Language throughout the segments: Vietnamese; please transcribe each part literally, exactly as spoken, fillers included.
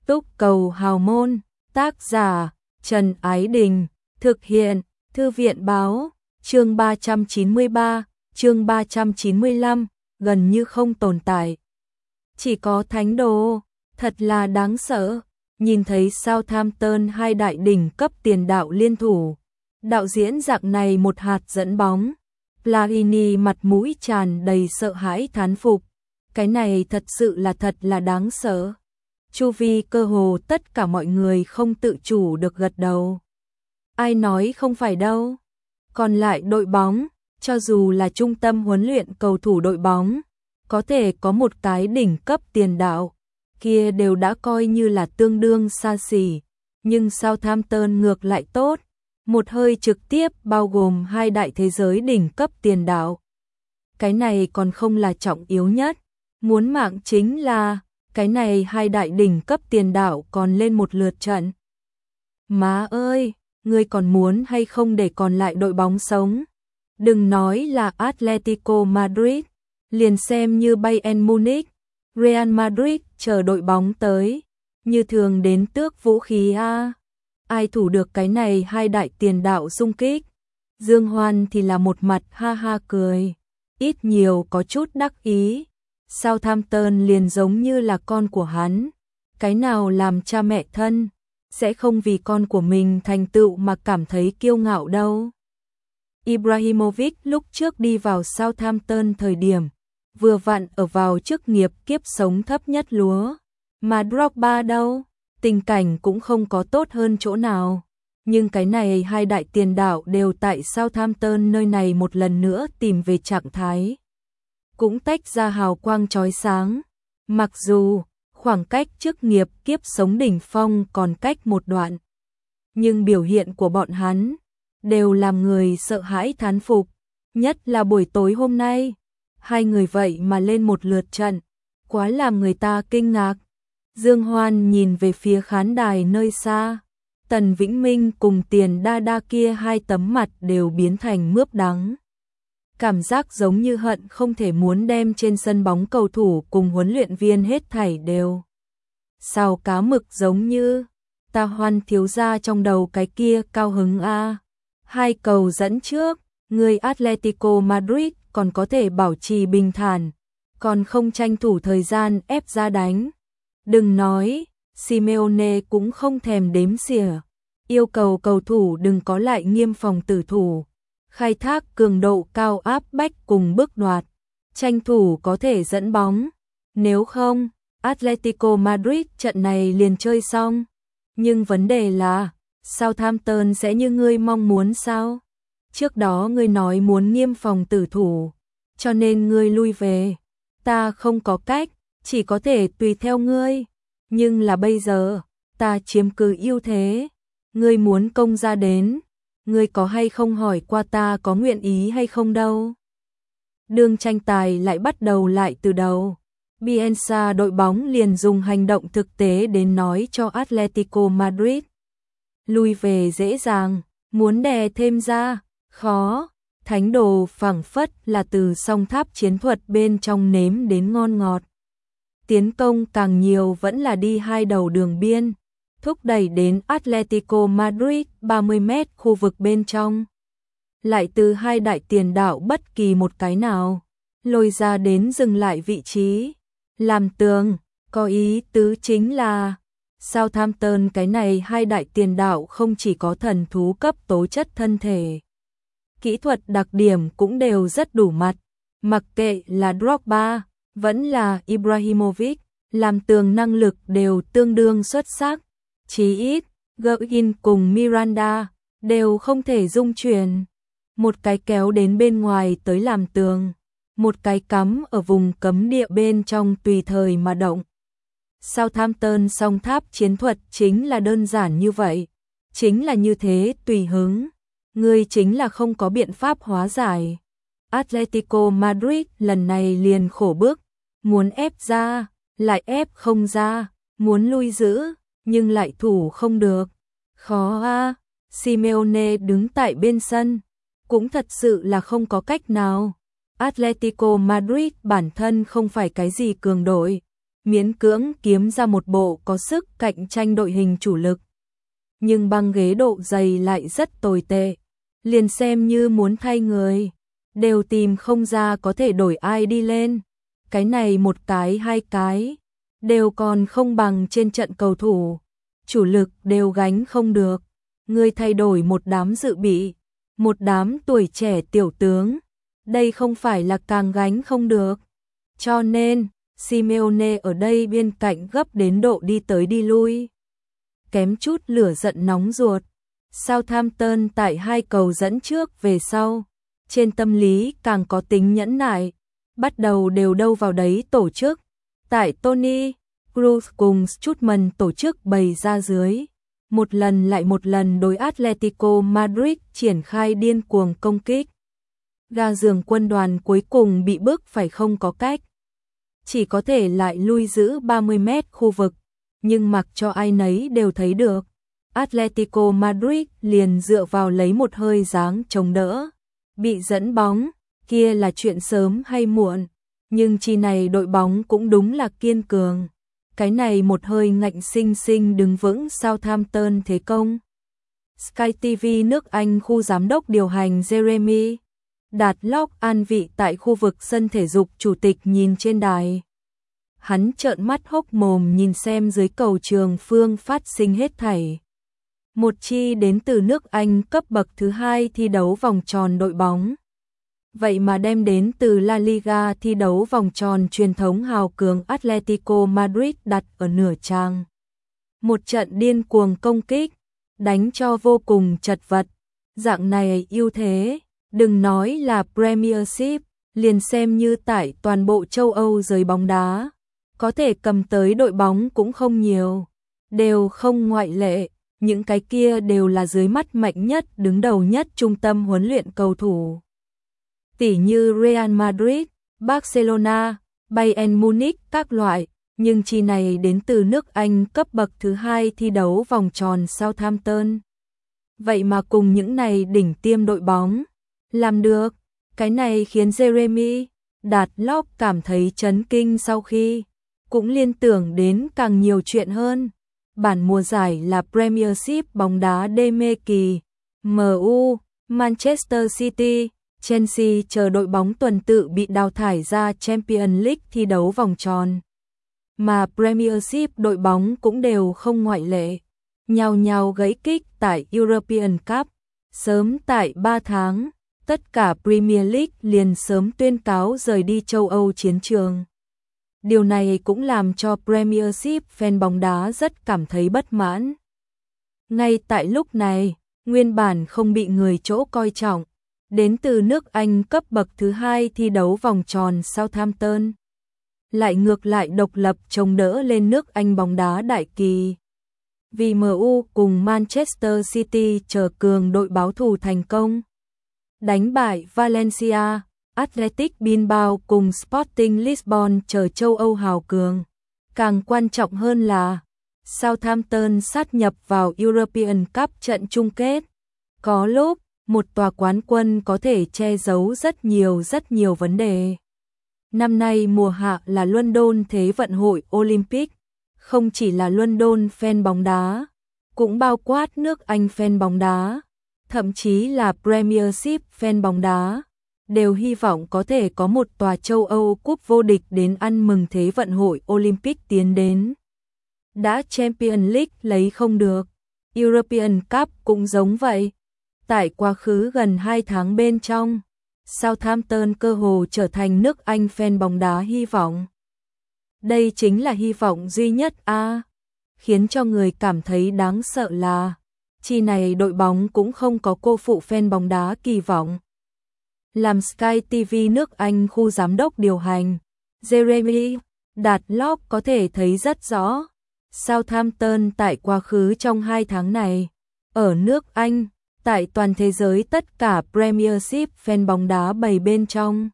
Túc cầu hào môn, tác giả Trần Ái Đình, thực hiện Thư viện báo, chương ba trăm chín mươi ba, chương ba trăm chín mươi lăm, gần như không tồn tại. Chỉ có thánh đồ, thật là đáng sợ. Nhìn thấy Southampton hai đại đỉnh cấp tiền đạo liên thủ, đạo diễn dạng này một hạt dẫn bóng, Platini mặt mũi tràn đầy sợ hãi thán phục. Cái này thật sự là thật là đáng sợ. Chu vi cơ hồ tất cả mọi người không tự chủ được gật đầu. Ai nói không phải đâu. Còn lại đội bóng, cho dù là trung tâm huấn luyện cầu thủ đội bóng, có thể có một cái đỉnh cấp tiền đạo, kia đều đã coi như là tương đương xa xỉ. Nhưng Southampton ngược lại tốt, một hơi trực tiếp bao gồm hai đại thế giới đỉnh cấp tiền đạo. Cái này còn không là trọng yếu nhất, muốn mạng chính là cái này hai đại đỉnh cấp tiền đạo còn lên một lượt trận. Má ơi, ngươi còn muốn hay không để còn lại đội bóng sống? Đừng nói là Atletico Madrid, liền xem như Bayern Munich, Real Madrid chờ đội bóng tới, như thường đến tước vũ khí a. Ai thủ được cái này hai đại tiền đạo xung kích? Dương Hoan thì là một mặt ha ha cười, ít nhiều có chút đắc ý. Southampton liền giống như là con của hắn, cái nào làm cha mẹ thân, sẽ không vì con của mình thành tựu mà cảm thấy kiêu ngạo đâu. Ibrahimovic lúc trước đi vào Southampton thời điểm, vừa vặn ở vào chức nghiệp kiếp sống thấp nhất lúa, mà Drogba đâu, tình cảnh cũng không có tốt hơn chỗ nào. Nhưng cái này hai đại tiền đạo đều tại Southampton nơi này một lần nữa tìm về trạng thái, cũng tách ra hào quang chói sáng. Mặc dù khoảng cách chức nghiệp kiếp sống đỉnh phong còn cách một đoạn, nhưng biểu hiện của bọn hắn đều làm người sợ hãi thán phục. Nhất là buổi tối hôm nay, hai người vậy mà lên một lượt trận, quá làm người ta kinh ngạc. Dương Hoan nhìn về phía khán đài nơi xa, Tần Vĩnh Minh cùng Tiền Đa Đa kia hai tấm mặt đều biến thành mướp đắng. Cảm giác giống như hận không thể muốn đem trên sân bóng cầu thủ cùng huấn luyện viên hết thảy đều xào cá mực giống như. Ta Hoan thiếu gia trong đầu cái kia cao hứng a. Hai cầu dẫn trước, người Atletico Madrid còn có thể bảo trì bình thản, còn không tranh thủ thời gian ép ra đánh. Đừng nói, Simeone cũng không thèm đếm xỉa, yêu cầu cầu thủ đừng có lại nghiêm phòng tử thủ, khai thác cường độ cao áp bách cùng bước đoạt, tranh thủ có thể dẫn bóng. Nếu không, Atletico Madrid trận này liền chơi xong. Nhưng vấn đề là, Southampton sẽ như ngươi mong muốn sao? Trước đó ngươi nói muốn nghiêm phòng tử thủ, cho nên ngươi lui về. Ta không có cách, chỉ có thể tùy theo ngươi. Nhưng là bây giờ, ta chiếm cứ ưu thế. Ngươi muốn công ra đến, ngươi có hay không hỏi qua ta có nguyện ý hay không đâu. Đường tranh tài lại bắt đầu lại từ đầu. Bielsa đội bóng liền dùng hành động thực tế đến nói cho Atletico Madrid. Lui về dễ dàng, muốn đè thêm ra, khó. Thánh đồ phảng phất là từ song tháp chiến thuật bên trong nếm đến ngon ngọt. Tiến công càng nhiều vẫn là đi hai đầu đường biên, thúc đẩy đến Atletico Madrid ba mươi mét khu vực bên trong. Lại từ hai đại tiền đạo bất kỳ một cái nào, lôi ra đến dừng lại vị trí. Làm tường, có ý tứ chính là Southampton cái này hai đại tiền đạo không chỉ có thần thú cấp tố chất thân thể, kỹ thuật đặc điểm cũng đều rất đủ mặt. Mặc kệ là Drogba, vẫn là Ibrahimovic, làm tường năng lực đều tương đương xuất sắc. Chí ít, Guin cùng Miranda đều không thể dung chuyển. Một cái kéo đến bên ngoài tới làm tường, một cái cắm ở vùng cấm địa bên trong tùy thời mà động. Southampton song tháp chiến thuật chính là đơn giản như vậy, chính là như thế tùy hứng. Ngươi chính là không có biện pháp hóa giải. Atletico Madrid lần này liền khổ bức, muốn ép ra, lại ép không ra, muốn lui giữ, nhưng lại thủ không được. Khó a. Simeone đứng tại bên sân, cũng thật sự là không có cách nào. Atletico Madrid bản thân không phải cái gì cường đội, miễn cưỡng kiếm ra một bộ có sức cạnh tranh đội hình chủ lực. Nhưng băng ghế độ dày lại rất tồi tệ, liền xem như muốn thay người, đều tìm không ra có thể đổi ai đi lên. Cái này một cái hai cái, đều còn không bằng trên trận cầu thủ, chủ lực đều gánh không được. Người thay đổi một đám dự bị, một đám tuổi trẻ tiểu tướng, đây không phải là càng gánh không được. Cho nên, Simeone ở đây bên cạnh gấp đến độ đi tới đi lui. Kém chút lửa giận nóng ruột. Southampton tại hai cầu dẫn trước về sau, trên tâm lý càng có tính nhẫn nại, bắt đầu đều đâu vào đấy tổ chức. Tại Tony Cruz cùng Strootman tổ chức bày ra dưới, một lần lại một lần đối Atletico Madrid triển khai điên cuồng công kích. Gà giường quân đoàn cuối cùng bị bức phải không có cách, chỉ có thể lại lui giữ ba mươi mét khu vực, nhưng mặc cho ai nấy đều thấy được, Atletico Madrid liền dựa vào lấy một hơi dáng chống đỡ, bị dẫn bóng, kia là chuyện sớm hay muộn, nhưng chi này đội bóng cũng đúng là kiên cường. Cái này một hơi ngạnh sinh sinh đứng vững Southampton thế công. Sky ti vi nước Anh khu giám đốc điều hành Jeremy Đạt Locke an vị tại khu vực sân thể dục chủ tịch nhìn trên đài. Hắn trợn mắt hốc mồm nhìn xem dưới cầu trường phương phát sinh hết thảy. Một chi đến từ nước Anh cấp bậc thứ hai thi đấu vòng tròn đội bóng. Vậy mà đem đến từ La Liga thi đấu vòng tròn truyền thống hào cường Atletico Madrid đặt ở nửa trang. Một trận điên cuồng công kích, đánh cho vô cùng chật vật. Dạng này ưu thế, đừng nói là Premiership, liền xem như tại toàn bộ châu Âu giới bóng đá, có thể cầm tới đội bóng cũng không nhiều, đều không ngoại lệ, những cái kia đều là dưới mắt mạnh nhất, đứng đầu nhất trung tâm huấn luyện cầu thủ. Tỷ như Real Madrid, Barcelona, Bayern Munich các loại, nhưng chi này đến từ nước Anh cấp bậc thứ hai thi đấu vòng tròn Southampton. Vậy mà cùng những này đỉnh tiêm đội bóng làm được, cái này khiến Jeremy Đạt Locke cảm thấy chấn kinh, sau khi cũng liên tưởng đến càng nhiều chuyện hơn. Bản mùa giải là Premiership bóng đá đê mê kỳ, em u, Manchester City, Chelsea chờ đội bóng tuần tự bị đào thải ra Champions League thi đấu vòng tròn. Mà Premiership đội bóng cũng đều không ngoại lệ, nhao nhao gãy kích tại European Cup. Sớm tại ba tháng, tất cả Premier League liền sớm tuyên cáo rời đi châu Âu chiến trường. Điều này cũng làm cho Premiership fan bóng đá rất cảm thấy bất mãn. Ngay tại lúc này, nguyên bản không bị người chỗ coi trọng, đến từ nước Anh cấp bậc thứ hai thi đấu vòng tròn Southampton, lại ngược lại độc lập chống đỡ lên nước Anh bóng đá đại kỳ. Vì em u cùng Manchester City chờ cường đội báo thù thành công, đánh bại Valencia, Athletic Bilbao cùng Sporting Lisbon chờ châu Âu hào cường. Càng quan trọng hơn là Southampton sát nhập vào European Cup trận chung kết. Có lúc, một tòa quán quân có thể che giấu rất nhiều rất nhiều vấn đề. Năm nay mùa hạ là London Thế vận hội Olympic, không chỉ là London fan bóng đá, cũng bao quát nước Anh fan bóng đá, thậm chí là Premiership fan bóng đá, đều hy vọng có thể có một tòa châu Âu cúp vô địch đến ăn mừng Thế vận hội Olympic tiến đến. Đã Champions League lấy không được, European Cup cũng giống vậy. Tại quá khứ gần hai tháng bên trong, Southampton cơ hồ trở thành nước Anh fan bóng đá hy vọng. Đây chính là hy vọng duy nhất a. À, khiến cho người cảm thấy đáng sợ là chi này đội bóng cũng không có cô phụ fan bóng đá kỳ vọng. Làm Sky ti vi nước Anh khu giám đốc điều hành, Jeremy Đạt Locke có thể thấy rất rõ, Southampton tại quá khứ trong hai tháng này, ở nước Anh, tại toàn thế giới tất cả Premiership fan bóng đá bầy bên trong,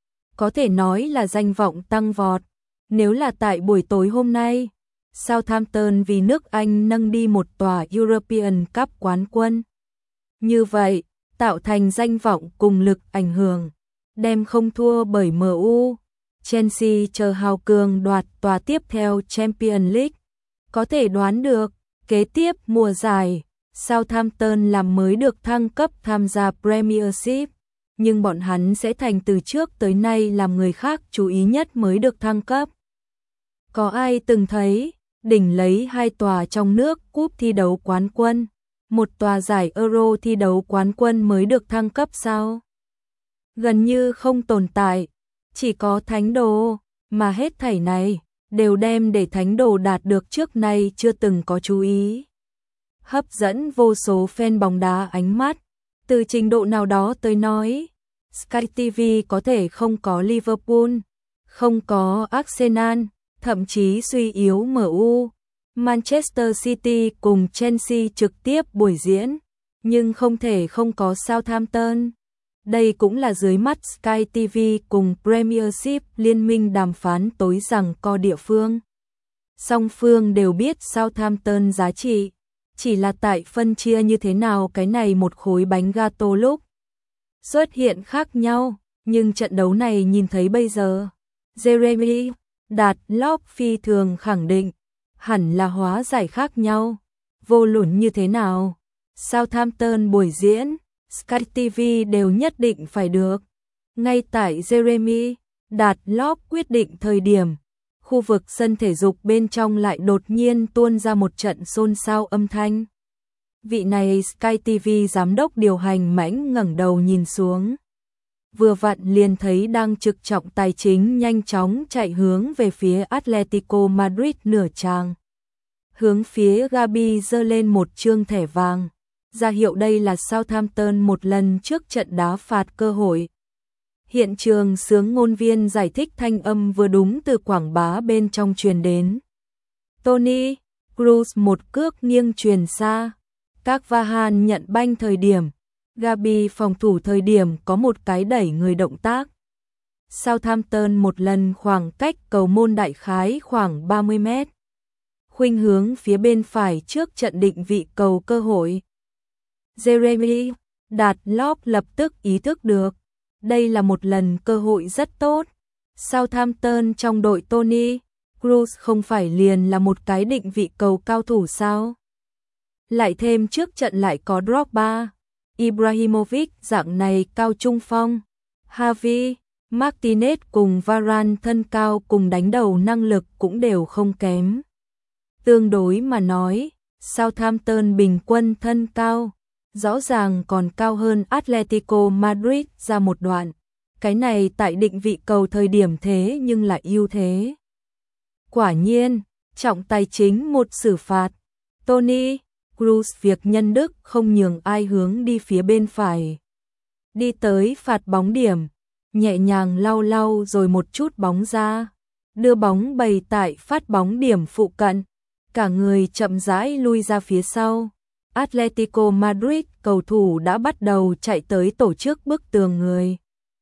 có thể nói là danh vọng tăng vọt. Nếu là tại buổi tối hôm nay, Southampton vì nước Anh nâng đi một tòa European Cup quán quân, như vậy, tạo thành danh vọng cùng lực ảnh hưởng, đem không thua bởi em u, Chelsea chờ hào cường đoạt tòa tiếp theo Champions League. Có thể đoán được, kế tiếp mùa giải, Southampton làm mới được thăng cấp tham gia Premiership, nhưng bọn hắn sẽ thành từ trước tới nay làm người khác chú ý nhất mới được thăng cấp. Có ai từng thấy, đỉnh lấy hai tòa trong nước cúp thi đấu quán quân, một tòa giải Euro thi đấu quán quân mới được thăng cấp sao? Gần như không tồn tại, chỉ có thánh đồ, mà hết thảy này đều đem để thánh đồ đạt được trước nay chưa từng có chú ý. Hấp dẫn vô số fan bóng đá ánh mắt, từ trình độ nào đó tới nói, Sky ti vi có thể không có Liverpool, không có Arsenal, thậm chí suy yếu em u, Manchester City cùng Chelsea trực tiếp buổi diễn, nhưng không thể không có Southampton. Đây cũng là dưới mắt Sky ti vi cùng Premiership liên minh đàm phán tối giằng co địa phương. Song phương đều biết Southampton giá trị, chỉ là tại phân chia như thế nào cái này một khối bánh gato lúc xuất hiện khác nhau, nhưng trận đấu này nhìn thấy bây giờ, Jeremy Đạt Lop phi thường khẳng định, hẳn là hóa giải khác nhau, vô luận như thế nào, Southampton buổi diễn, Sky ti vi đều nhất định phải được. Ngay tại Jeremy Đạt Lop quyết định thời điểm, khu vực sân thể dục bên trong lại đột nhiên tuôn ra một trận xôn xao âm thanh. Vị này Sky ti vi giám đốc điều hành mãnh ngẩng đầu nhìn xuống. Vừa vặn liền thấy đang trực trọng tài chính nhanh chóng chạy hướng về phía Atletico Madrid nửa tràng. Hướng phía Gabi giơ lên một trương thẻ vàng, ra hiệu đây là Southampton một lần trước trận đá phạt cơ hội. Hiện trường sướng ngôn viên giải thích thanh âm vừa đúng từ quảng bá bên trong truyền đến. Tony Cruz một cước nghiêng truyền xa. Các Vahan nhận banh thời điểm, Gabi phòng thủ thời điểm có một cái đẩy người động tác. Southampton một lần khoảng cách cầu môn đại khái khoảng ba mươi mét. Khuynh hướng phía bên phải trước trận định vị cầu cơ hội. Jeremy Đạt Lop lập tức ý thức được, đây là một lần cơ hội rất tốt. Southampton trong đội Tony Cruz không phải liền là một cái định vị cầu cao thủ sao? Lại thêm trước trận lại có Drogba, Ibrahimovic dạng này cao trung phong, Javi, Martinez cùng Varane thân cao cùng đánh đầu năng lực cũng đều không kém. Tương đối mà nói, Southampton bình quân thân cao, rõ ràng còn cao hơn Atletico Madrid ra một đoạn. Cái này tại định vị cầu thời điểm thế nhưng lại ưu thế. Quả nhiên, trọng tài chính một xử phạt. Tony Cruz việc nhân đức không nhường ai hướng đi phía bên phải. Đi tới phạt bóng điểm, nhẹ nhàng lau lau rồi một chút bóng ra, đưa bóng bày tại phát bóng điểm phụ cận, cả người chậm rãi lui ra phía sau. Atletico Madrid cầu thủ đã bắt đầu chạy tới tổ chức bức tường người.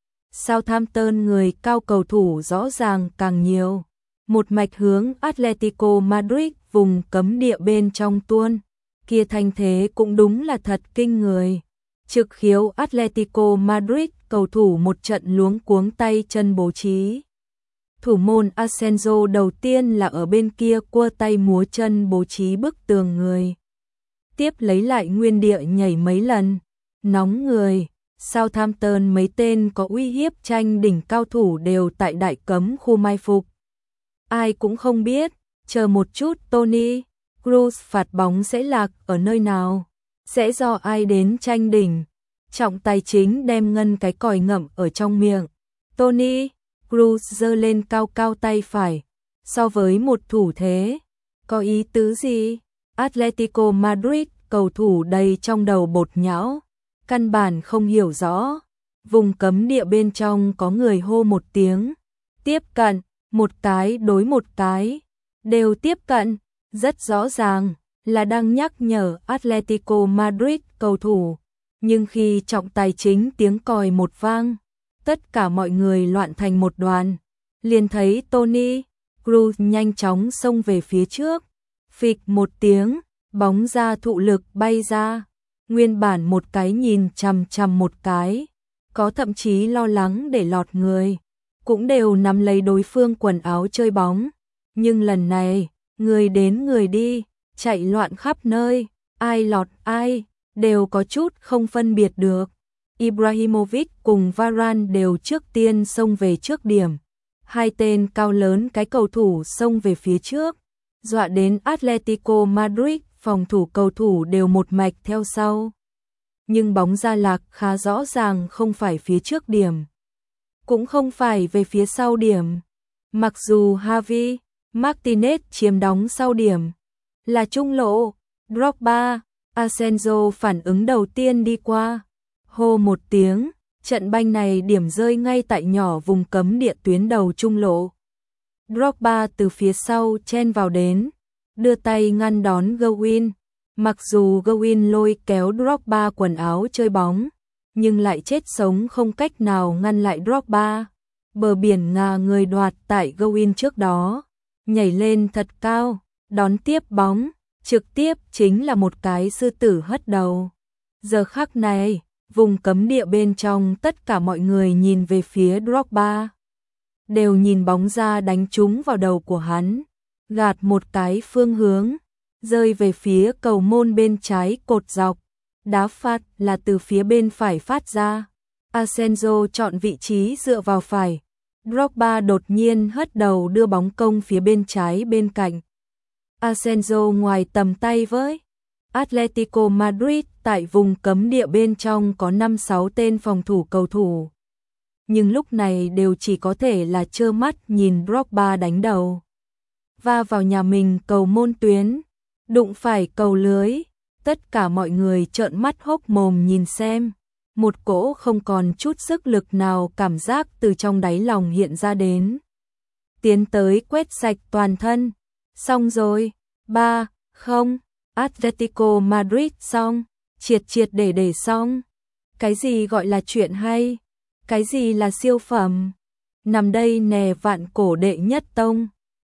Southampton người cao cầu thủ rõ ràng càng nhiều, một mạch hướng Atletico Madrid vùng cấm địa bên trong tuôn. Kia thanh thế cũng đúng là thật kinh người. Trực khiếu Atletico Madrid cầu thủ một trận luống cuống tay chân bố trí. Thủ môn Asensio đầu tiên là ở bên kia cua tay múa chân bố trí bức tường người. Tiếp lấy lại nguyên địa nhảy mấy lần. Nóng người, Southampton mấy tên có uy hiếp tranh đỉnh cao thủ đều tại đại cấm khu mai phục. Ai cũng không biết, chờ một chút Tony Cruz phạt bóng sẽ lạc ở nơi nào, sẽ do ai đến tranh đỉnh. Trọng tài chính đem ngân cái còi ngậm ở trong miệng. Tony Cruz giơ lên cao cao tay phải, so với một thủ thế. Có ý tứ gì? Atletico Madrid cầu thủ đầy trong đầu bột nhão, căn bản không hiểu rõ. Vùng cấm địa bên trong có người hô một tiếng, tiếp cận, một cái đối một cái, đều tiếp cận. Rất rõ ràng là đang nhắc nhở Atletico Madrid cầu thủ, nhưng khi trọng tài chính tiếng còi một vang, tất cả mọi người loạn thành một đoàn, liền thấy Tony Cruz nhanh chóng xông về phía trước, phịch một tiếng, bóng ra thụ lực bay ra, nguyên bản một cái nhìn chằm chằm một cái, có thậm chí lo lắng để lọt người, cũng đều nắm lấy đối phương quần áo chơi bóng. Nhưng lần này, người đến người đi, chạy loạn khắp nơi, ai lọt ai, đều có chút không phân biệt được. Ibrahimovic cùng Varane đều trước tiên xông về trước điểm. Hai tên cao lớn cái cầu thủ xông về phía trước, dọa đến Atletico Madrid, phòng thủ cầu thủ đều một mạch theo sau. Nhưng bóng ra lạc khá rõ ràng không phải phía trước điểm, cũng không phải về phía sau điểm. Mặc dù Javi Martinez chiếm đóng sau điểm, là trung lộ, Drogba, Asensio phản ứng đầu tiên đi qua. Hô một tiếng, trận banh này điểm rơi ngay tại nhỏ vùng cấm địa tuyến đầu trung lộ. Drogba từ phía sau chen vào đến, đưa tay ngăn đón Gowin. Mặc dù Gowin lôi kéo Drogba quần áo chơi bóng, nhưng lại chết sống không cách nào ngăn lại Drogba. Bờ biển ngà người đoạt tại Gowin trước đó, nhảy lên thật cao, đón tiếp bóng, trực tiếp chính là một cái sư tử hất đầu. Giờ khắc này, vùng cấm địa bên trong tất cả mọi người nhìn về phía Drogba, đều nhìn bóng ra đánh trúng vào đầu của hắn, gạt một cái phương hướng, rơi về phía cầu môn bên trái cột dọc. Đá phạt là từ phía bên phải phát ra. Asensio chọn vị trí dựa vào phải. Drogba đột nhiên hất đầu đưa bóng công phía bên trái bên cạnh. Asensio ngoài tầm tay với. Atletico Madrid tại vùng cấm địa bên trong có năm sáu tên phòng thủ cầu thủ, nhưng lúc này đều chỉ có thể là trơ mắt nhìn Drogba đánh đầu va vào nhà mình cầu môn tuyến, đụng phải cầu lưới. Tất cả mọi người trợn mắt hốc mồm nhìn xem, một cỗ không còn chút sức lực nào cảm giác từ trong đáy lòng hiện ra đến. Tiến tới quét sạch toàn thân. Xong rồi, ba không, Atletico Madrid xong, triệt triệt để để xong. Cái gì gọi là chuyện hay? Cái gì là siêu phẩm? Nằm đây nè vạn cổ đệ nhất tông.